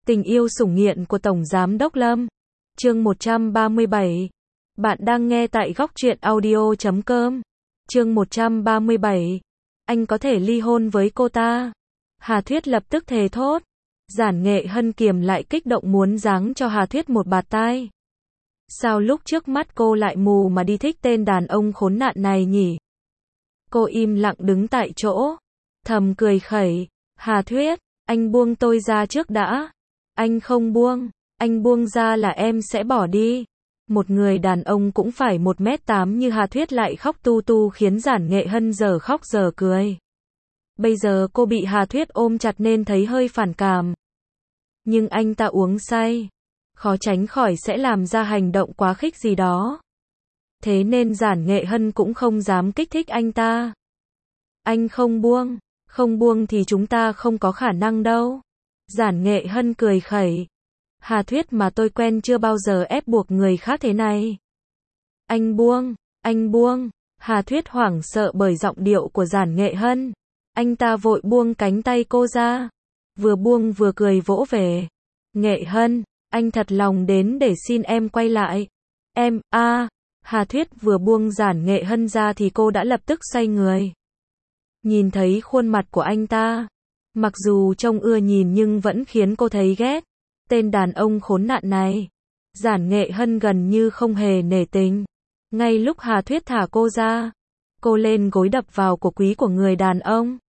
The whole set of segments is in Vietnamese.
Tình yêu sủng nghiện của Tổng Giám đốc Lâm. Chương 137. Bạn đang nghe tại góc truyện audio.com. Chương 137. Anh có thể ly hôn với cô ta. Hà Thuyết lập tức thề thốt. Giản Nghệ Hân kiềm lại kích động muốn giáng cho Hà Thuyết một bạt tai. Sao lúc trước mắt cô lại mù mà đi thích tên đàn ông khốn nạn này nhỉ? Cô im lặng đứng tại chỗ, thầm cười khẩy. Hà Thuyết, anh buông tôi ra trước đã. Anh không buông, anh buông ra là em sẽ bỏ đi. Một người đàn ông cũng phải 1m8 như Hà Thuyết lại khóc tu tu khiến Giản Nghệ Hân giờ khóc giờ cười. Bây giờ cô bị Hà Thuyết ôm chặt nên thấy hơi phản cảm. Nhưng anh ta uống say, khó tránh khỏi sẽ làm ra hành động quá khích gì đó. Thế nên Giản Nghệ Hân cũng không dám kích thích anh ta. Anh không buông thì chúng ta không có khả năng đâu. Giản Nghệ Hân cười khẩy. Hà Thuyết mà tôi quen chưa bao giờ ép buộc người khác thế này. Anh buông. Hà Thuyết hoảng sợ bởi giọng điệu của Giản Nghệ Hân. Anh ta vội buông cánh tay cô ra. Vừa buông vừa cười vỗ về. Nghệ Hân, anh thật lòng đến để xin em quay lại. Em, Hà Thuyết vừa buông Giản Nghệ Hân ra thì cô đã lập tức xoay người. Nhìn thấy khuôn mặt của anh ta, mặc dù trông ưa nhìn nhưng vẫn khiến cô thấy ghét. Tên đàn ông khốn nạn này. Giản Nghệ Hân gần như không hề nể tình. Ngay lúc Hà Thuyết thả cô ra, cô lên gối đập vào cổ quý của người đàn ông.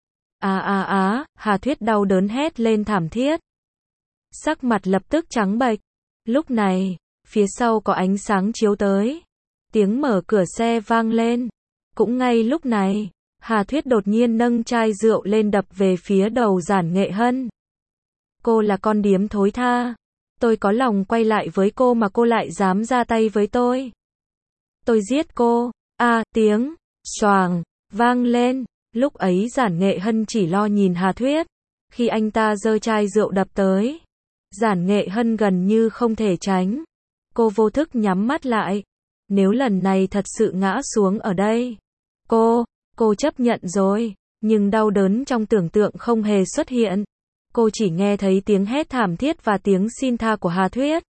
Hà Thuyết đau đớn hét lên thảm thiết. Sắc mặt lập tức trắng bệch. Lúc này, phía sau có ánh sáng chiếu tới. Tiếng mở cửa xe vang lên. Cũng ngay lúc này, Hà Thuyết đột nhiên nâng chai rượu lên đập về phía đầu Giản Nghệ Hân. Cô là con điếm thối tha. Tôi có lòng quay lại với cô mà cô lại dám ra tay với tôi. Tôi giết cô. Tiếng xoàng vang lên. Lúc ấy Giản Nghệ Hân chỉ lo nhìn Hà Thuyết. Khi anh ta giơ chai rượu đập tới, Giản Nghệ Hân gần như không thể tránh. Cô vô thức nhắm mắt lại. Nếu lần này thật sự ngã xuống ở đây, cô chấp nhận rồi. Nhưng đau đớn trong tưởng tượng không hề xuất hiện. Cô chỉ nghe thấy tiếng hét thảm thiết và tiếng xin tha của Hà Thuyết.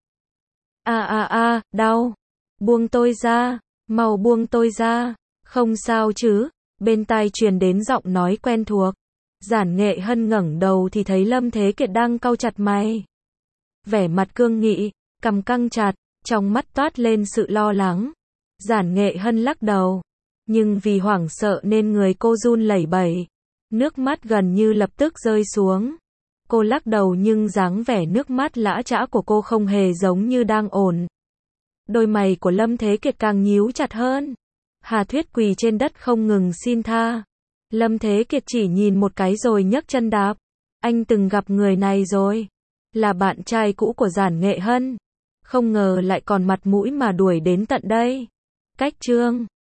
Đau. Buông tôi ra. Mau buông tôi ra. Không sao chứ. Bên tai truyền đến giọng nói quen thuộc. Giản Nghệ Hân ngẩng đầu thì thấy Lâm Thế Kiệt đang cau chặt mày. Vẻ mặt cương nghị, cằm căng chặt, trong mắt toát lên sự lo lắng. Giản Nghệ Hân lắc đầu. Nhưng vì hoảng sợ nên người cô run lẩy bẩy. Nước mắt gần như lập tức rơi xuống. Cô lắc đầu nhưng dáng vẻ nước mắt lã chã của cô không hề giống như đang ổn. Đôi mày của Lâm Thế Kiệt càng nhíu chặt hơn. Hà Thuyết quỳ trên đất không ngừng xin tha. Lâm Thế Kiệt chỉ nhìn một cái rồi nhấc chân đạp. Anh từng gặp người này rồi. Là bạn trai cũ của Giản Nghệ Hân. Không ngờ lại còn mặt mũi mà đuổi đến tận đây. Cách chương